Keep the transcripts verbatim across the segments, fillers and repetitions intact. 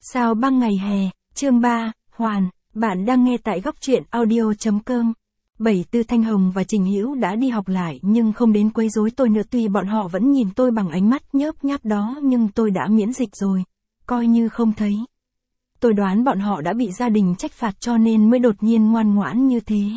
Sao băng ngày hè, chương ba, Hoàn, bạn đang nghe tại góc truyện audio.com. Bảy Tư Thanh Hồng và Trình Hữu đã đi học lại nhưng không đến quấy rối tôi nữa, tuy bọn họ vẫn nhìn tôi bằng ánh mắt nhớp nháp đó nhưng tôi đã miễn dịch rồi, coi như không thấy. Tôi đoán bọn họ đã bị gia đình trách phạt cho nên mới đột nhiên ngoan ngoãn như thế.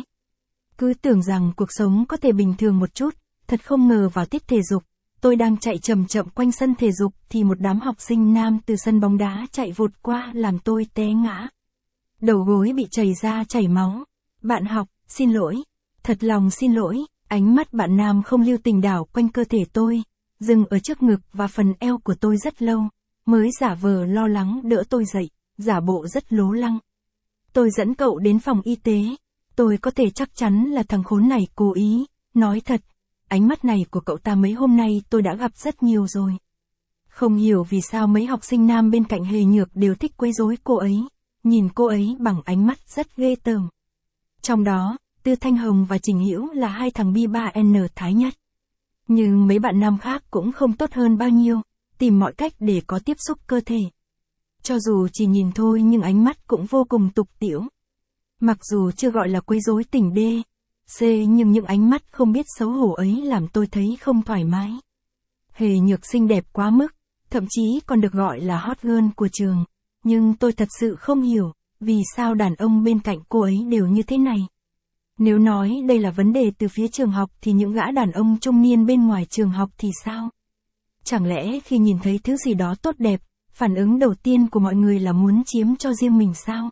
Cứ tưởng rằng cuộc sống có thể bình thường một chút, thật không ngờ vào tiết thể dục. Tôi đang chạy chậm chậm quanh sân thể dục thì một đám học sinh nam từ sân bóng đá chạy vụt qua làm tôi té ngã. Đầu gối bị chảy ra chảy máu. Bạn học, xin lỗi. Thật lòng xin lỗi. Ánh mắt bạn nam không lưu tình đảo quanh cơ thể tôi, dừng ở trước ngực và phần eo của tôi rất lâu, mới giả vờ lo lắng đỡ tôi dậy, giả bộ rất lố lăng. Tôi dẫn cậu đến phòng y tế. Tôi có thể chắc chắn là thằng khốn này cố ý, nói thật. Ánh mắt này của cậu ta mấy hôm nay tôi đã gặp rất nhiều rồi. Không hiểu vì sao mấy học sinh nam bên cạnh Hề Nhược đều thích quấy rối cô ấy, nhìn cô ấy bằng ánh mắt rất ghê tởm. Trong đó, Tư Thanh Hồng và Trình Hữu là hai thằng bi ba N thái nhất. Nhưng mấy bạn nam khác cũng không tốt hơn bao nhiêu, tìm mọi cách để có tiếp xúc cơ thể. Cho dù chỉ nhìn thôi nhưng ánh mắt cũng vô cùng tục tĩu. Mặc dù chưa gọi là quấy rối tỉnh D, C nhưng những ánh mắt không biết xấu hổ ấy làm tôi thấy không thoải mái. Hề Nhược xinh đẹp quá mức, thậm chí còn được gọi là hot girl của trường. Nhưng tôi thật sự không hiểu, vì sao đàn ông bên cạnh cô ấy đều như thế này. Nếu nói đây là vấn đề từ phía trường học thì những gã đàn ông trung niên bên ngoài trường học thì sao? Chẳng lẽ khi nhìn thấy thứ gì đó tốt đẹp, phản ứng đầu tiên của mọi người là muốn chiếm cho riêng mình sao?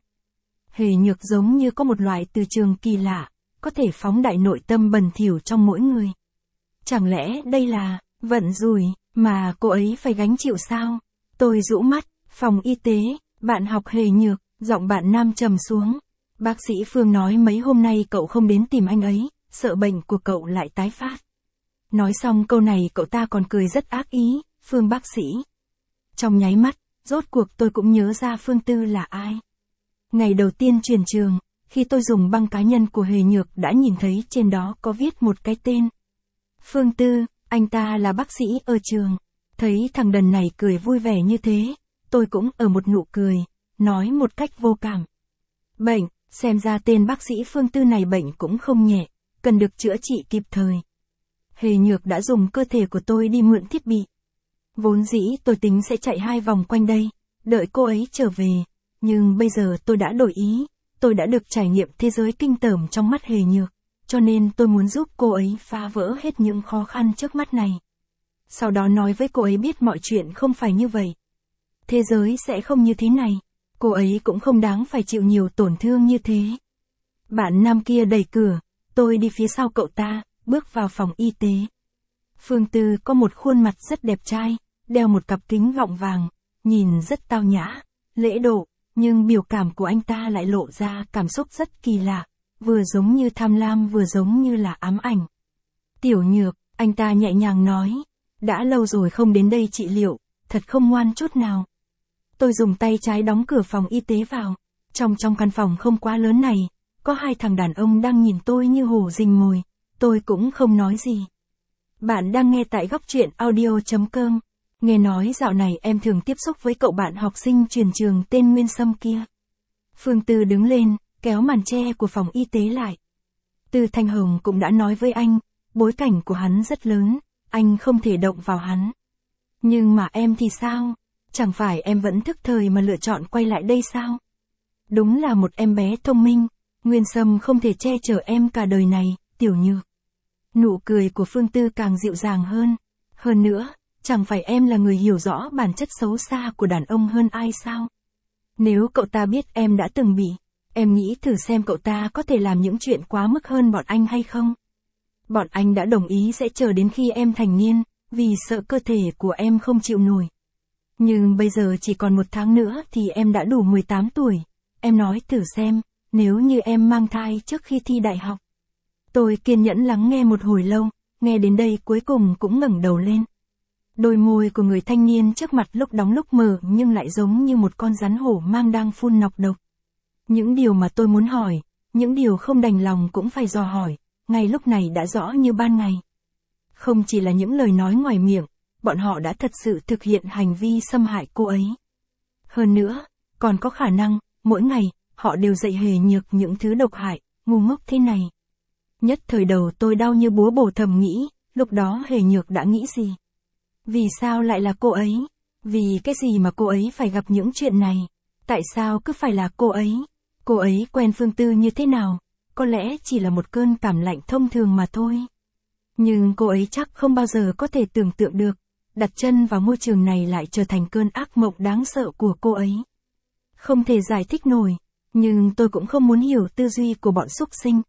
Hề Nhược giống như có một loại từ trường kỳ lạ, có thể phóng đại nội tâm bẩn thỉu trong mỗi người. Chẳng lẽ đây là vận rủi mà cô ấy phải gánh chịu sao? Tôi rũ mắt, phòng y tế, bạn học Hề Nhược, giọng bạn nam trầm xuống. Bác sĩ Phương nói mấy hôm nay cậu không đến tìm anh ấy, sợ bệnh của cậu lại tái phát. Nói xong câu này cậu ta còn cười rất ác ý, Phương bác sĩ. Trong nháy mắt, rốt cuộc tôi cũng nhớ ra Phương Tư là ai. Ngày đầu tiên chuyển trường, khi tôi dùng băng cá nhân của Hề Nhược đã nhìn thấy trên đó có viết một cái tên. Phương Tư, anh ta là bác sĩ ở trường. Thấy thằng đần này cười vui vẻ như thế, tôi cũng ở một nụ cười, nói một cách vô cảm. Bệnh, xem ra tên bác sĩ Phương Tư này bệnh cũng không nhẹ, cần được chữa trị kịp thời. Hề Nhược đã dùng cơ thể của tôi đi mượn thiết bị. Vốn dĩ tôi tính sẽ chạy hai vòng quanh đây, đợi cô ấy trở về, nhưng bây giờ tôi đã đổi ý. Tôi đã được trải nghiệm thế giới kinh tởm trong mắt Hề Nhược, cho nên tôi muốn giúp cô ấy phá vỡ hết những khó khăn trước mắt này. Sau đó nói với cô ấy biết mọi chuyện không phải như vậy. Thế giới sẽ không như thế này, cô ấy cũng không đáng phải chịu nhiều tổn thương như thế. Bạn nam kia đẩy cửa, tôi đi phía sau cậu ta, bước vào phòng y tế. Phương Tư có một khuôn mặt rất đẹp trai, đeo một cặp kính gọng vàng, nhìn rất tao nhã, lễ độ. Nhưng biểu cảm của anh ta lại lộ ra cảm xúc rất kỳ lạ, vừa giống như tham lam vừa giống như là ám ảnh. Tiểu Nhược, anh ta nhẹ nhàng nói, đã lâu rồi không đến đây trị liệu, thật không ngoan chút nào. Tôi dùng tay trái đóng cửa phòng y tế vào, trong trong căn phòng không quá lớn này, có hai thằng đàn ông đang nhìn tôi như hổ rình mồi, tôi cũng không nói gì. Bạn đang nghe tại góc truyện audio.com. Nghe nói dạo này em thường tiếp xúc với cậu bạn học sinh chuyển trường tên Nguyên Sâm kia. Phương Tư đứng lên, kéo màn che của phòng y tế lại. Tư Thanh Hồng cũng đã nói với anh, bối cảnh của hắn rất lớn, anh không thể động vào hắn. Nhưng mà em thì sao? Chẳng phải em vẫn thức thời mà lựa chọn quay lại đây sao? Đúng là một em bé thông minh, Nguyên Sâm không thể che chở em cả đời này, Tiểu Nhược. Nụ cười của Phương Tư càng dịu dàng hơn. Hơn nữa, chẳng phải em là người hiểu rõ bản chất xấu xa của đàn ông hơn ai sao? Nếu cậu ta biết em đã từng bị, em nghĩ thử xem cậu ta có thể làm những chuyện quá mức hơn bọn anh hay không? Bọn anh đã đồng ý sẽ chờ đến khi em thành niên, vì sợ cơ thể của em không chịu nổi. Nhưng bây giờ chỉ còn một tháng nữa thì em đã đủ mười tám tuổi. Em nói thử xem, nếu như em mang thai trước khi thi đại học. Tôi kiên nhẫn lắng nghe một hồi lâu, nghe đến đây cuối cùng cũng ngẩng đầu lên. Đôi môi của người thanh niên trước mặt lúc đóng lúc mở nhưng lại giống như một con rắn hổ mang đang phun nọc độc. Những điều mà tôi muốn hỏi, những điều không đành lòng cũng phải dò hỏi, ngay lúc này đã rõ như ban ngày. Không chỉ là những lời nói ngoài miệng, bọn họ đã thật sự thực hiện hành vi xâm hại cô ấy. Hơn nữa, Còn có khả năng, mỗi ngày, họ đều dạy Hề Nhược những thứ độc hại, ngu ngốc thế này. Nhất thời đầu tôi đau như búa bổ, thầm nghĩ, lúc đó Hề Nhược đã nghĩ gì? Vì sao lại là cô ấy? Vì cái gì mà cô ấy phải gặp những chuyện này? Tại sao cứ phải là cô ấy? Cô ấy quen Phương Tư như thế nào? Có lẽ chỉ là một cơn cảm lạnh thông thường mà thôi. Nhưng cô ấy chắc không bao giờ có thể tưởng tượng được, đặt chân vào môi trường này lại trở thành cơn ác mộng đáng sợ của cô ấy. Không thể giải thích nổi, nhưng tôi cũng không muốn hiểu tư duy của bọn súc sinh.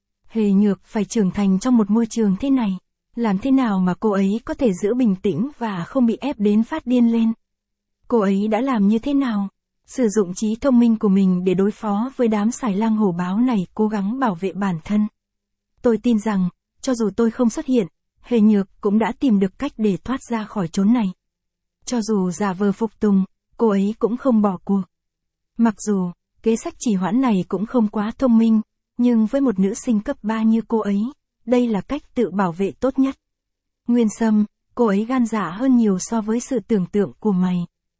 Hề Nhược phải trưởng thành trong một môi trường thế này, làm thế nào mà cô ấy có thể giữ bình tĩnh và không bị ép đến phát điên lên? Cô ấy đã làm như thế nào? Sử dụng trí thông minh của mình để đối phó với đám xài lang hổ báo này, cố gắng bảo vệ bản thân. Tôi tin rằng, cho dù tôi không xuất hiện, Hề Nhược cũng đã tìm được cách để thoát ra khỏi chốn này. Cho dù giả vờ phục tùng, cô ấy cũng không bỏ cuộc. Mặc dù, kế sách trì hoãn này cũng không quá thông minh, nhưng với một nữ sinh cấp ba như cô ấy, đây là cách tự bảo vệ tốt nhất. Nguyên Sâm, cô ấy gan dạ hơn nhiều so với sự tưởng tượng của mày.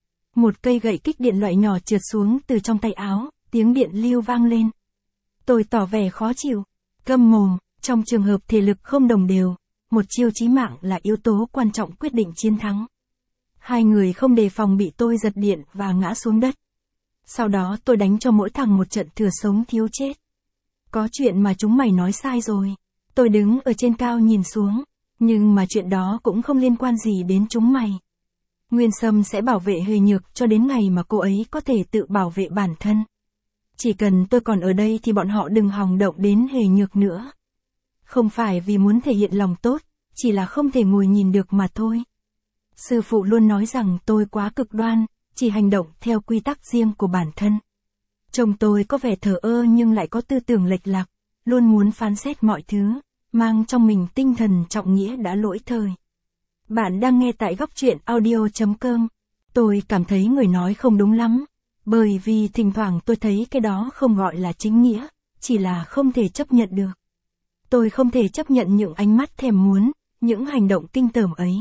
Một cây gậy kích điện loại nhỏ trượt xuống từ trong tay áo, tiếng điện lưu vang lên. Tôi tỏ vẻ khó chịu, câm mồm, trong trường hợp thể lực không đồng đều, một chiêu chí mạng là yếu tố quan trọng quyết định chiến thắng. Hai người không đề phòng bị tôi giật điện và ngã xuống đất. Sau đó tôi đánh cho mỗi thằng một trận thừa sống thiếu chết. Có chuyện mà chúng mày nói sai rồi. Tôi đứng ở trên cao nhìn xuống, nhưng mà chuyện đó cũng không liên quan gì đến chúng mày. Nguyên Sâm sẽ bảo vệ Hề Nhược cho đến ngày mà cô ấy có thể tự bảo vệ bản thân. Chỉ cần tôi còn ở đây thì bọn họ đừng hòng động đến Hề Nhược nữa. Không phải vì muốn thể hiện lòng tốt, chỉ là không thể ngồi nhìn được mà thôi. Sư phụ luôn nói rằng tôi quá cực đoan, chỉ hành động theo quy tắc riêng của bản thân. Chồng tôi có vẻ thờ ơ nhưng lại có tư tưởng lệch lạc, luôn muốn phán xét mọi thứ, mang trong mình tinh thần trọng nghĩa đã lỗi thời. Bạn đang nghe tại góc truyện audio chấm com. Tôi cảm thấy người nói không đúng lắm, bởi vì thỉnh thoảng tôi thấy cái đó không gọi là chính nghĩa, chỉ là không thể chấp nhận được. Tôi không thể chấp nhận những ánh mắt thèm muốn, những hành động kinh tởm ấy.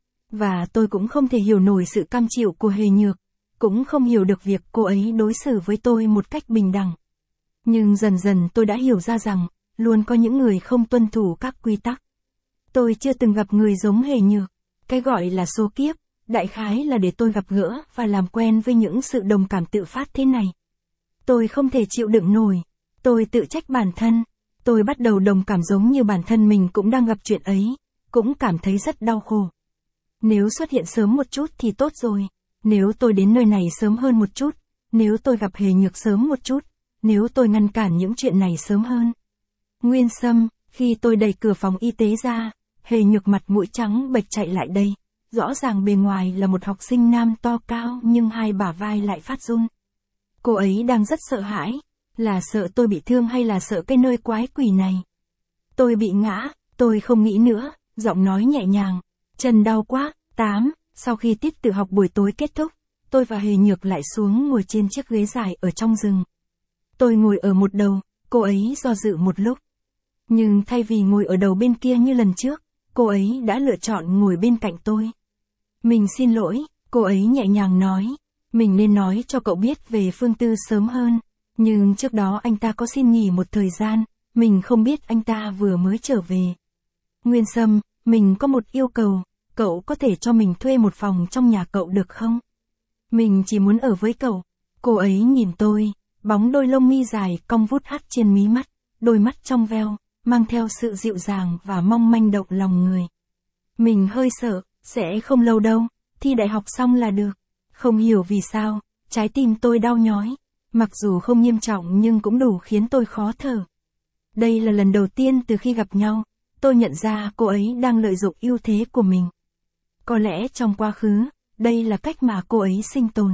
Và tôi cũng không thể hiểu nổi sự cam chịu của Hề Nhược, cũng không hiểu được việc cô ấy đối xử với tôi một cách bình đẳng. Nhưng dần dần tôi đã hiểu ra rằng, luôn có những người không tuân thủ các quy tắc. Tôi chưa từng gặp người giống Hề Nhược. Cái gọi là số kiếp, đại khái là để tôi gặp gỡ và làm quen với những sự đồng cảm tự phát thế này. Tôi không thể chịu đựng nổi. Tôi tự trách bản thân. Tôi bắt đầu đồng cảm giống như bản thân mình cũng đang gặp chuyện ấy, cũng cảm thấy rất đau khổ. Nếu xuất hiện sớm một chút thì tốt rồi. Nếu tôi đến nơi này sớm hơn một chút. Nếu tôi gặp Hề Nhược sớm một chút. Nếu tôi ngăn cản những chuyện này sớm hơn. Nguyên Sâm, khi tôi đẩy cửa phòng y tế ra, Hề Nhược mặt mũi trắng bệch chạy lại đây. Rõ ràng bề ngoài là một học sinh nam to cao nhưng hai bả vai lại phát run. Cô ấy đang rất sợ hãi. Là sợ tôi bị thương hay là sợ cái nơi quái quỷ này? Tôi bị ngã, tôi không nghĩ nữa, giọng nói nhẹ nhàng. Chân đau quá. Tám, sau khi tiết tự học buổi tối kết thúc, tôi và Hề Nhược lại xuống ngồi trên chiếc ghế dài ở trong rừng. Tôi ngồi ở một đầu, cô ấy do dự một lúc. Nhưng thay vì ngồi ở đầu bên kia như lần trước, cô ấy đã lựa chọn ngồi bên cạnh tôi. Mình xin lỗi, cô ấy nhẹ nhàng nói. Mình nên nói cho cậu biết về Phương Tư sớm hơn. Nhưng trước đó anh ta có xin nghỉ một thời gian, mình không biết anh ta vừa mới trở về. Nguyên Sâm, mình có một yêu cầu, cậu có thể cho mình thuê một phòng trong nhà cậu được không? Mình chỉ muốn ở với cậu. Cô ấy nhìn tôi, bóng đôi lông mi dài cong vút hắt trên mí mắt, đôi mắt trong veo, mang theo sự dịu dàng và mong manh động lòng người. Mình hơi sợ, sẽ không lâu đâu, thi đại học xong là được. Không hiểu vì sao, trái tim tôi đau nhói. Mặc dù không nghiêm trọng nhưng cũng đủ khiến tôi khó thở. Đây là lần đầu tiên từ khi gặp nhau, tôi nhận ra cô ấy đang lợi dụng ưu thế của mình. Có lẽ trong quá khứ, đây là cách mà cô ấy sinh tồn.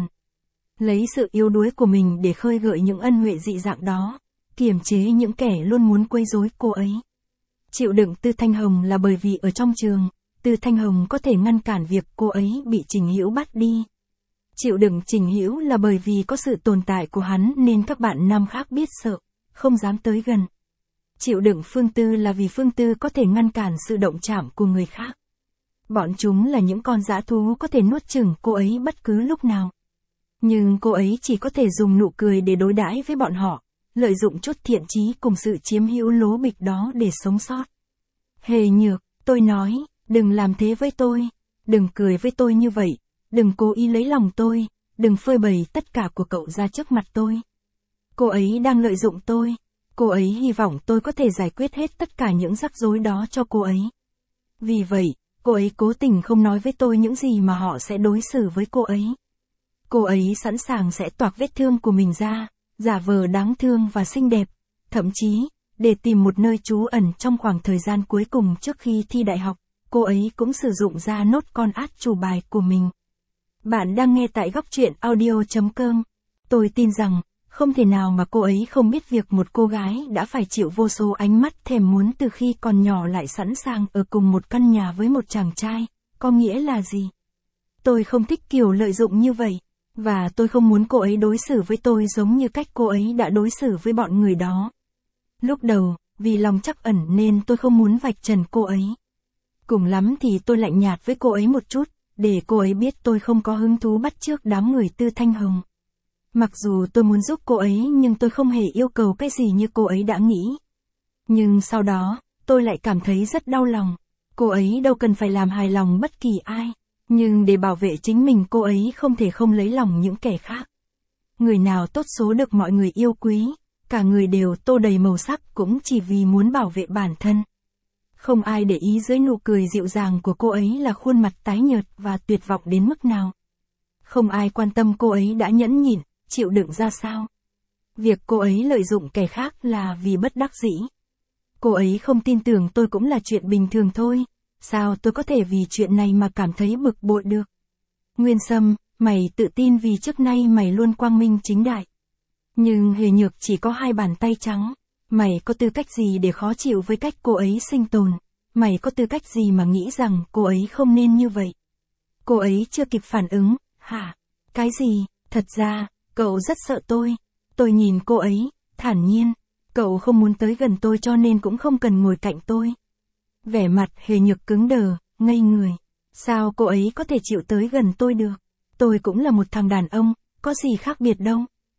Lấy sự yếu đuối của mình để khơi gợi những ân huệ dị dạng đó, kiềm chế những kẻ luôn muốn quấy rối cô ấy. Chịu đựng Tư Thanh Hồng là bởi vì ở trong trường, Tư Thanh Hồng có thể ngăn cản việc cô ấy bị Trình Hữu bắt đi. Chịu đựng Trình Hữu là bởi vì có sự tồn tại của hắn nên các bạn nam khác biết sợ, không dám tới gần. Chịu đựng Phương Tư là vì Phương Tư có thể ngăn cản sự động chạm của người khác. Bọn chúng là những con dã thú có thể nuốt chửng cô ấy bất cứ lúc nào. Nhưng cô ấy chỉ có thể dùng nụ cười để đối đãi với bọn họ, lợi dụng chút thiện chí cùng sự chiếm hữu lố bịch đó để sống sót. Hề Nhược, tôi nói, đừng làm thế với tôi, đừng cười với tôi như vậy, đừng cố ý lấy lòng tôi, đừng phơi bày tất cả của cậu ra trước mặt tôi. Cô ấy đang lợi dụng tôi, cô ấy hy vọng tôi có thể giải quyết hết tất cả những rắc rối đó cho cô ấy. Vì vậy, cô ấy cố tình không nói với tôi những gì mà họ sẽ đối xử với cô ấy. Cô ấy sẵn sàng sẽ toạc vết thương của mình ra, giả vờ đáng thương và xinh đẹp, thậm chí, để tìm một nơi trú ẩn trong khoảng thời gian cuối cùng trước khi thi đại học, cô ấy cũng sử dụng ra nốt con át chủ bài của mình. Bạn đang nghe tại góc truyện audio chấm com. Tôi tin rằng, không thể nào mà cô ấy không biết việc một cô gái đã phải chịu vô số ánh mắt thèm muốn từ khi còn nhỏ lại sẵn sàng ở cùng một căn nhà với một chàng trai, có nghĩa là gì? Tôi không thích kiểu lợi dụng như vậy, và tôi không muốn cô ấy đối xử với tôi giống như cách cô ấy đã đối xử với bọn người đó. Lúc đầu, vì lòng trắc ẩn nên tôi không muốn vạch trần cô ấy. Cùng lắm thì tôi lạnh nhạt với cô ấy một chút, để cô ấy biết tôi không có hứng thú bắt chước đám người Tư Thanh Hồng. Mặc dù tôi muốn giúp cô ấy nhưng tôi không hề yêu cầu cái gì như cô ấy đã nghĩ. Nhưng sau đó, tôi lại cảm thấy rất đau lòng. Cô ấy đâu cần phải làm hài lòng bất kỳ ai. Nhưng để bảo vệ chính mình cô ấy không thể không lấy lòng những kẻ khác. Người nào tốt số được mọi người yêu quý, cả người đều tô đầy màu sắc cũng chỉ vì muốn bảo vệ bản thân. Không ai để ý dưới nụ cười dịu dàng của cô ấy là khuôn mặt tái nhợt và tuyệt vọng đến mức nào. Không ai quan tâm cô ấy đã nhẫn nhịn, chịu đựng ra sao. Việc cô ấy lợi dụng kẻ khác là vì bất đắc dĩ. Cô ấy không tin tưởng tôi cũng là chuyện bình thường thôi. Sao tôi có thể vì chuyện này mà cảm thấy bực bội được? Nguyên Sâm, mày tự tin vì trước nay mày luôn quang minh chính đại. Nhưng Hề Nhược chỉ có hai bàn tay trắng. Mày có tư cách gì để khó chịu với cách cô ấy sinh tồn? Mày có tư cách gì mà nghĩ rằng cô ấy không nên như vậy? Cô ấy chưa kịp phản ứng, hả? Cái gì? Thật ra, cậu rất sợ tôi. Tôi nhìn cô ấy, thản nhiên. Cậu không muốn tới gần tôi cho nên cũng không cần ngồi cạnh tôi. Vẻ mặt Hề Nhược cứng đờ, ngây người. Sao cô ấy có thể chịu tới gần tôi được? Tôi cũng là một thằng đàn ông, có gì khác biệt đâu.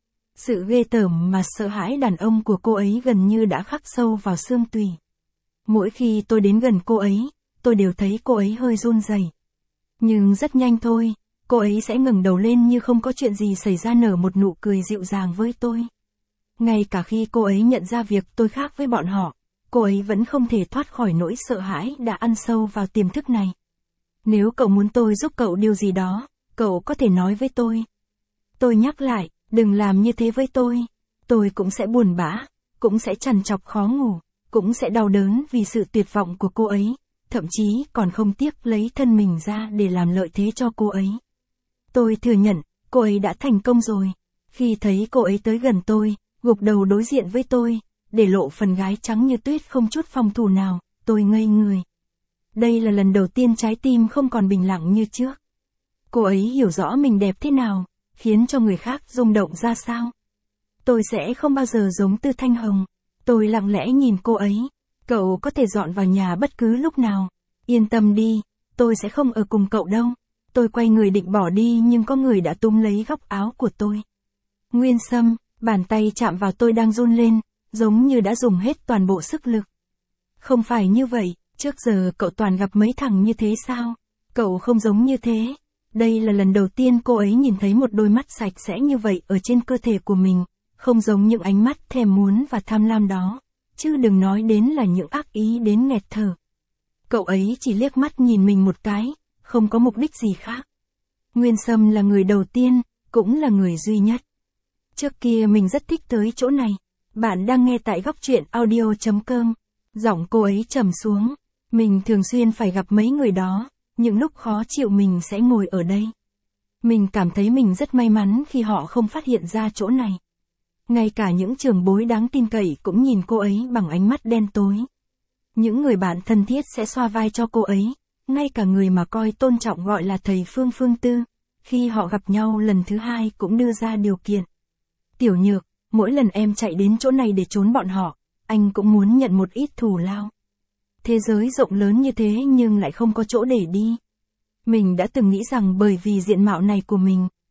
Sự ghê tởm mà sợ hãi đàn ông của cô ấy gần như đã khắc sâu vào xương tủy. Mỗi khi tôi đến gần cô ấy, tôi đều thấy cô ấy hơi run rẩy. Nhưng rất nhanh thôi, cô ấy sẽ ngẩng đầu lên như không có chuyện gì xảy ra, nở một nụ cười dịu dàng với tôi. Ngay cả khi cô ấy nhận ra việc tôi khác với bọn họ, cô ấy vẫn không thể thoát khỏi nỗi sợ hãi đã ăn sâu vào tiềm thức này. Nếu cậu muốn tôi giúp cậu điều gì đó, cậu có thể nói với tôi. Tôi nhắc lại, đừng làm như thế với tôi. Tôi cũng sẽ buồn bã, cũng sẽ trằn trọc khó ngủ, cũng sẽ đau đớn vì sự tuyệt vọng của cô ấy, thậm chí còn không tiếc lấy thân mình ra để làm lợi thế cho cô ấy. Tôi thừa nhận, cô ấy đã thành công rồi. Khi thấy cô ấy tới gần tôi, gục đầu đối diện với tôi, để lộ phần gái trắng như tuyết không chút phòng thủ nào, tôi ngây người. Đây là lần đầu tiên trái tim không còn bình lặng như trước. Cô ấy hiểu rõ mình đẹp thế nào, khiến cho người khác rung động ra sao. Tôi sẽ không bao giờ giống Tư Thanh Hồng. Tôi lặng lẽ nhìn cô ấy. Cậu có thể dọn vào nhà bất cứ lúc nào. Yên tâm đi, tôi sẽ không ở cùng cậu đâu. Tôi quay người định bỏ đi nhưng có người đã túm lấy góc áo của tôi. Nguyên Sâm, bàn tay chạm vào tôi đang run lên, giống như đã dùng hết toàn bộ sức lực. Không phải như vậy, trước giờ cậu toàn gặp mấy thằng như thế sao? Cậu không giống như thế. Đây là lần đầu tiên cô ấy nhìn thấy một đôi mắt sạch sẽ như vậy ở trên cơ thể của mình, không giống những ánh mắt thèm muốn và tham lam đó, chứ đừng nói đến là những ác ý đến nghẹt thở. Cậu ấy chỉ liếc mắt nhìn mình một cái, không có mục đích gì khác. Nguyên Sâm là người đầu tiên, cũng là người duy nhất. Trước kia mình rất thích tới chỗ này. Bạn đang nghe tại góc truyện audio chấm com. Giọng cô ấy trầm xuống. Mình thường xuyên phải gặp mấy người đó. Những lúc khó chịu mình sẽ ngồi ở đây. Mình cảm thấy mình rất may mắn khi họ không phát hiện ra chỗ này. Ngay cả những trưởng bối đáng tin cậy cũng nhìn cô ấy bằng ánh mắt đen tối. Những người bạn thân thiết sẽ xoa vai cho cô ấy. Ngay cả người mà coi tôn trọng gọi là thầy Phương Phương Tư, khi họ gặp nhau lần thứ hai cũng đưa ra điều kiện. Tiểu Nhược, mỗi lần em chạy đến chỗ này để trốn bọn họ, anh cũng muốn nhận một ít thù lao. Thế giới rộng lớn như thế nhưng lại không có chỗ để đi. Mình đã từng nghĩ rằng bởi vì diện mạo này của mình,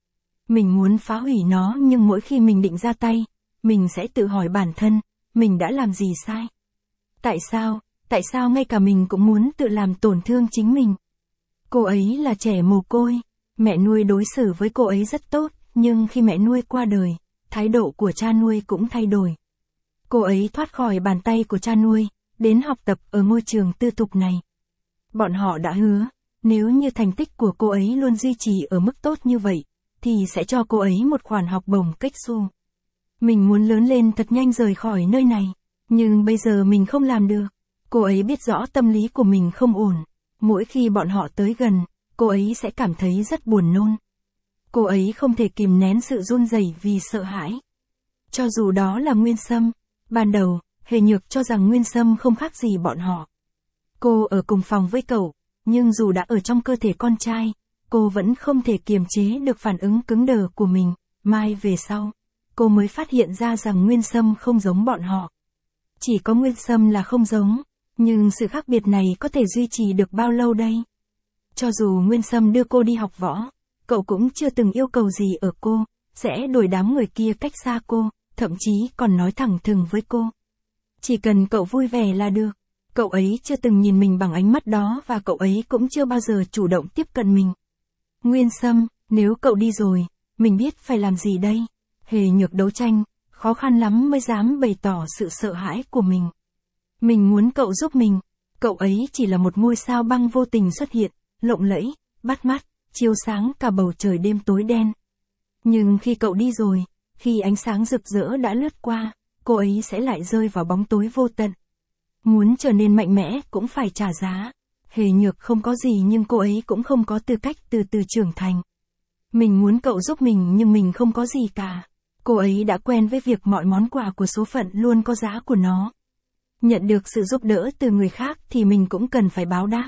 Mình muốn phá hủy nó nhưng mỗi khi mình định ra tay, mình sẽ tự hỏi bản thân, mình đã làm gì sai? Tại sao, tại sao ngay cả mình cũng muốn tự làm tổn thương chính mình? Cô ấy là trẻ mồ côi, mẹ nuôi đối xử với cô ấy rất tốt, nhưng khi mẹ nuôi qua đời, thái độ của cha nuôi cũng thay đổi. Cô ấy thoát khỏi bàn tay của cha nuôi, đến học tập ở ngôi trường tư thục này. Bọn họ đã hứa, nếu như thành tích của cô ấy luôn duy trì ở mức tốt như vậy, thì sẽ cho cô ấy một khoản học bổng cách xu. Mình muốn lớn lên thật nhanh rời khỏi nơi này, nhưng bây giờ mình không làm được. Cô ấy biết rõ tâm lý của mình không ổn. Mỗi khi bọn họ tới gần, cô ấy sẽ cảm thấy rất buồn nôn. Cô ấy không thể kìm nén sự run rẩy vì sợ hãi. Cho dù đó là Nguyên Sâm, ban đầu, Hề Nhược cho rằng Nguyên Sâm không khác gì bọn họ. Cô ở cùng phòng với cậu, nhưng dù đã ở trong cơ thể con trai, cô vẫn không thể kiềm chế được phản ứng cứng đờ của mình. Mai về sau, cô mới phát hiện ra rằng Nguyên Sâm không giống bọn họ. Chỉ có Nguyên Sâm là không giống, nhưng sự khác biệt này có thể duy trì được bao lâu đây? Cho dù Nguyên Sâm đưa cô đi học võ, cậu cũng chưa từng yêu cầu gì ở cô, sẽ đuổi đám người kia cách xa cô, thậm chí còn nói thẳng thừng với cô. Chỉ cần cậu vui vẻ là được. Cậu ấy chưa từng nhìn mình bằng ánh mắt đó và cậu ấy cũng chưa bao giờ chủ động tiếp cận mình. Nguyên Sâm, nếu cậu đi rồi, mình biết phải làm gì đây? Hề Nhược đấu tranh, khó khăn lắm mới dám bày tỏ sự sợ hãi của mình. Mình muốn cậu giúp mình. Cậu ấy chỉ là một ngôi sao băng vô tình xuất hiện, lộng lẫy, bắt mắt, chiếu sáng cả bầu trời đêm tối đen. Nhưng khi cậu đi rồi, khi ánh sáng rực rỡ đã lướt qua, cô ấy sẽ lại rơi vào bóng tối vô tận. Muốn trở nên mạnh mẽ cũng phải trả giá. Hề Nhược không có gì nhưng cô ấy cũng không có tư cách từ từ trưởng thành. Mình muốn cậu giúp mình nhưng mình không có gì cả. Cô ấy đã quen với việc mọi món quà của số phận luôn có giá của nó. Nhận được sự giúp đỡ từ người khác thì mình cũng cần phải báo đáp.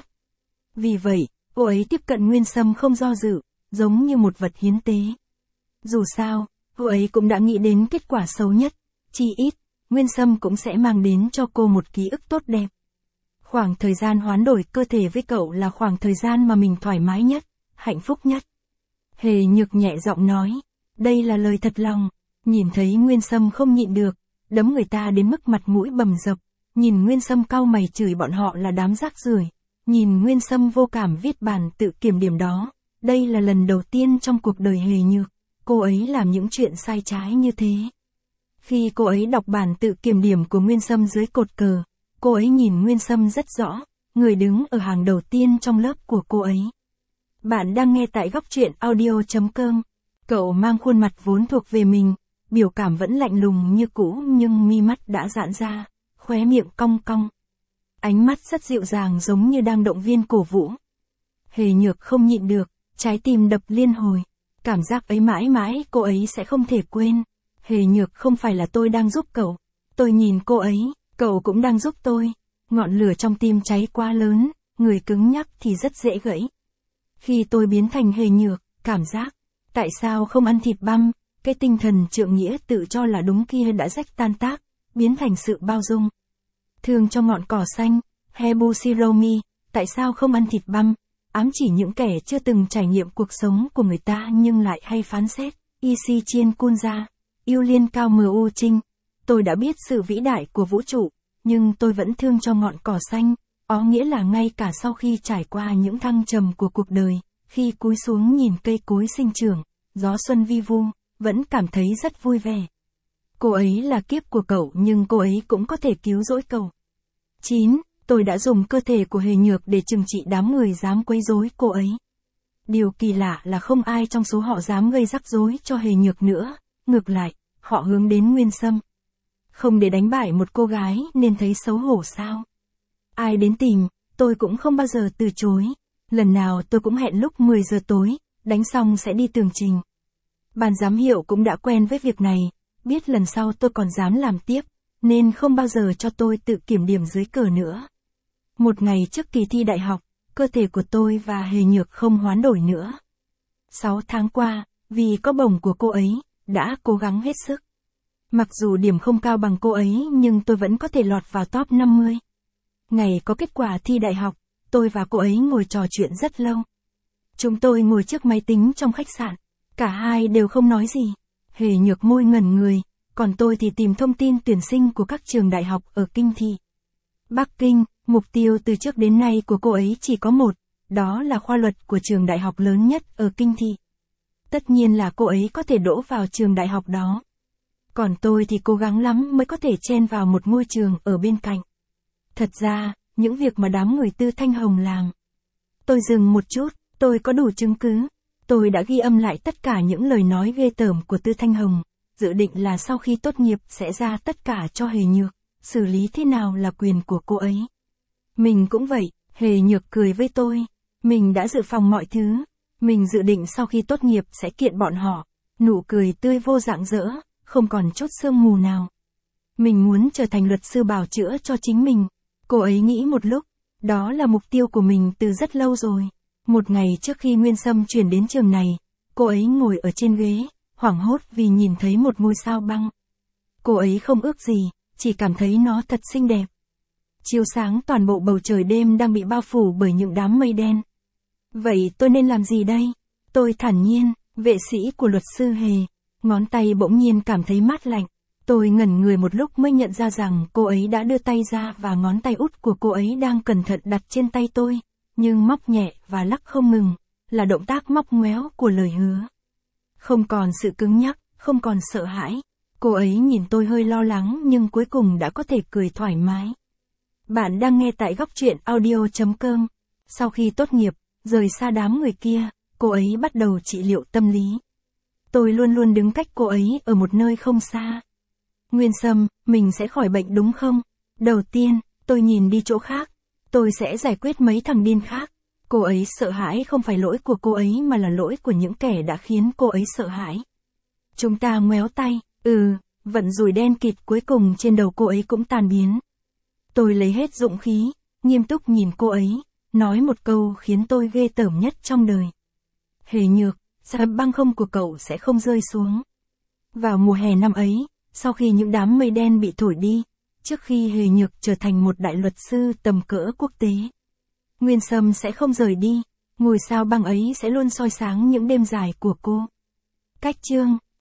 Vì vậy, cô ấy tiếp cận Nguyên Sâm không do dự, giống như một vật hiến tế. Dù sao, cô ấy cũng đã nghĩ đến kết quả xấu nhất, chi ít, Nguyên Sâm cũng sẽ mang đến cho cô một ký ức tốt đẹp. Khoảng thời gian hoán đổi cơ thể với cậu là khoảng thời gian mà mình thoải mái nhất, hạnh phúc nhất. Hề Nhược nhẹ giọng nói, đây là lời thật lòng. Nhìn thấy Nguyên Sâm không nhịn được, đấm người ta đến mức mặt mũi bầm dập. Nhìn Nguyên Sâm cau mày chửi bọn họ là đám rác rưởi. Nhìn Nguyên Sâm vô cảm viết bản tự kiểm điểm đó. Đây là lần đầu tiên trong cuộc đời Hề Nhược, cô ấy làm những chuyện sai trái như thế. Khi cô ấy đọc bản tự kiểm điểm của Nguyên Sâm dưới cột cờ, cô ấy nhìn Nguyên Sâm rất rõ, người đứng ở hàng đầu tiên trong lớp của cô ấy. Bạn đang nghe tại góc truyện audio chấm com. Cậu mang khuôn mặt vốn thuộc về mình, biểu cảm vẫn lạnh lùng như cũ nhưng mi mắt đã giãn ra, khóe miệng cong cong. Ánh mắt rất dịu dàng giống như đang động viên cổ vũ. Hề Nhược không nhịn được, trái tim đập liên hồi. Cảm giác ấy mãi mãi cô ấy sẽ không thể quên. Hề Nhược không phải là tôi đang giúp cậu. Tôi nhìn cô ấy, cậu cũng đang giúp tôi. Ngọn lửa trong tim cháy quá lớn, người cứng nhắc thì rất dễ gãy. Khi tôi biến thành Hề Nhược, cảm giác, tại sao không ăn thịt băm, cái tinh thần trượng nghĩa tự cho là đúng kia đã rách tan tác, biến thành sự bao dung. Thương cho ngọn cỏ xanh, Hebu Shiromi, tại sao không ăn thịt băm, ám chỉ những kẻ chưa từng trải nghiệm cuộc sống của người ta nhưng lại hay phán xét. Ishi Chien Kunja, yêu liên cao mu trinh, tôi đã biết sự vĩ đại của vũ trụ, nhưng tôi vẫn thương cho ngọn cỏ xanh, có nghĩa là ngay cả sau khi trải qua những thăng trầm của cuộc đời, khi cúi xuống nhìn cây cối sinh trưởng, gió xuân vi vu, vẫn cảm thấy rất vui vẻ. Cô ấy là kiếp của cậu nhưng cô ấy cũng có thể cứu rỗi cậu. chín. Tôi đã dùng cơ thể của Hề Nhược để trừng trị đám người dám quấy rối cô ấy. Điều kỳ lạ là không ai trong số họ dám gây rắc rối cho Hề Nhược nữa, ngược lại, họ hướng đến Nguyên Sâm. Không để đánh bại một cô gái nên thấy xấu hổ sao? Ai đến tìm, tôi cũng không bao giờ từ chối. Lần nào tôi cũng hẹn lúc mười giờ tối, đánh xong sẽ đi tường trình. Ban giám hiệu cũng đã quen với việc này, biết lần sau tôi còn dám làm tiếp, nên không bao giờ cho tôi tự kiểm điểm dưới cờ nữa. Một ngày trước kỳ thi đại học, cơ thể của tôi và Hề Nhược không hoán đổi nữa. Sáu tháng qua, vì có bổng của cô ấy, đã cố gắng hết sức. Mặc dù điểm không cao bằng cô ấy nhưng tôi vẫn có thể lọt vào top năm mươi. Ngày có kết quả thi đại học, tôi và cô ấy ngồi trò chuyện rất lâu. Chúng tôi ngồi trước máy tính trong khách sạn. Cả hai đều không nói gì. Hề Nhược môi ngẩn người, còn tôi thì tìm thông tin tuyển sinh của các trường đại học ở Kinh thị. Bắc Kinh, mục tiêu từ trước đến nay của cô ấy chỉ có một, đó là khoa luật của trường đại học lớn nhất ở Kinh thị. Tất nhiên là cô ấy có thể đỗ vào trường đại học đó. Còn tôi thì cố gắng lắm mới có thể chen vào một ngôi trường ở bên cạnh. Thật ra, những việc mà đám người Tư Thanh Hồng làm. Tôi dừng một chút, tôi có đủ chứng cứ. Tôi đã ghi âm lại tất cả những lời nói ghê tởm của Tư Thanh Hồng, dự định là sau khi tốt nghiệp sẽ ra tất cả cho Hề Nhược, xử lý thế nào là quyền của cô ấy. Mình cũng vậy, Hề Nhược cười với tôi. Mình đã dự phòng mọi thứ. Mình dự định sau khi tốt nghiệp sẽ kiện bọn họ. Nụ cười tươi vô rạng rỡ, không còn chút sương mù nào. Mình muốn trở thành luật sư bào chữa cho chính mình. Cô ấy nghĩ một lúc, đó là mục tiêu của mình từ rất lâu rồi. Một ngày trước khi Nguyên Sâm chuyển đến trường này, cô ấy ngồi ở trên ghế, hoảng hốt vì nhìn thấy một ngôi sao băng. Cô ấy không ước gì, chỉ cảm thấy nó thật xinh đẹp. Chiếu sáng toàn bộ bầu trời đêm đang bị bao phủ bởi những đám mây đen. Vậy tôi nên làm gì đây? Tôi thản nhiên, vệ sĩ của luật sư Hề. Ngón tay bỗng nhiên cảm thấy mát lạnh. Tôi ngẩn người một lúc mới nhận ra rằng cô ấy đã đưa tay ra và ngón tay út của cô ấy đang cẩn thận đặt trên tay tôi, nhưng móc nhẹ và lắc không ngừng, là động tác móc ngoéo của lời hứa. Không còn sự cứng nhắc, không còn sợ hãi. Cô ấy nhìn tôi hơi lo lắng nhưng cuối cùng đã có thể cười thoải mái. Bạn đang nghe tại góc truyện audio chấm com. Sau khi tốt nghiệp, rời xa đám người kia, cô ấy bắt đầu trị liệu tâm lý. Tôi luôn luôn đứng cách cô ấy ở một nơi không xa. Nguyên Sâm, mình sẽ khỏi bệnh đúng không? Đầu tiên, tôi nhìn đi chỗ khác. Tôi sẽ giải quyết mấy thằng điên khác. Cô ấy sợ hãi không phải lỗi của cô ấy mà là lỗi của những kẻ đã khiến cô ấy sợ hãi. Chúng ta ngoéo tay, ừ, vận rủi đen kịt cuối cùng trên đầu cô ấy cũng tan biến. Tôi lấy hết dũng khí, nghiêm túc nhìn cô ấy, nói một câu khiến tôi ghê tởm nhất trong đời. Hề Nhược, sấm băng không của cậu sẽ không rơi xuống. Vào mùa hè năm ấy, sau khi những đám mây đen bị thổi đi, trước khi Hề Nhược trở thành một đại luật sư tầm cỡ quốc tế, Nguyên Sâm sẽ không rời đi, ngôi sao băng ấy sẽ luôn soi sáng những đêm dài của cô. Cách chương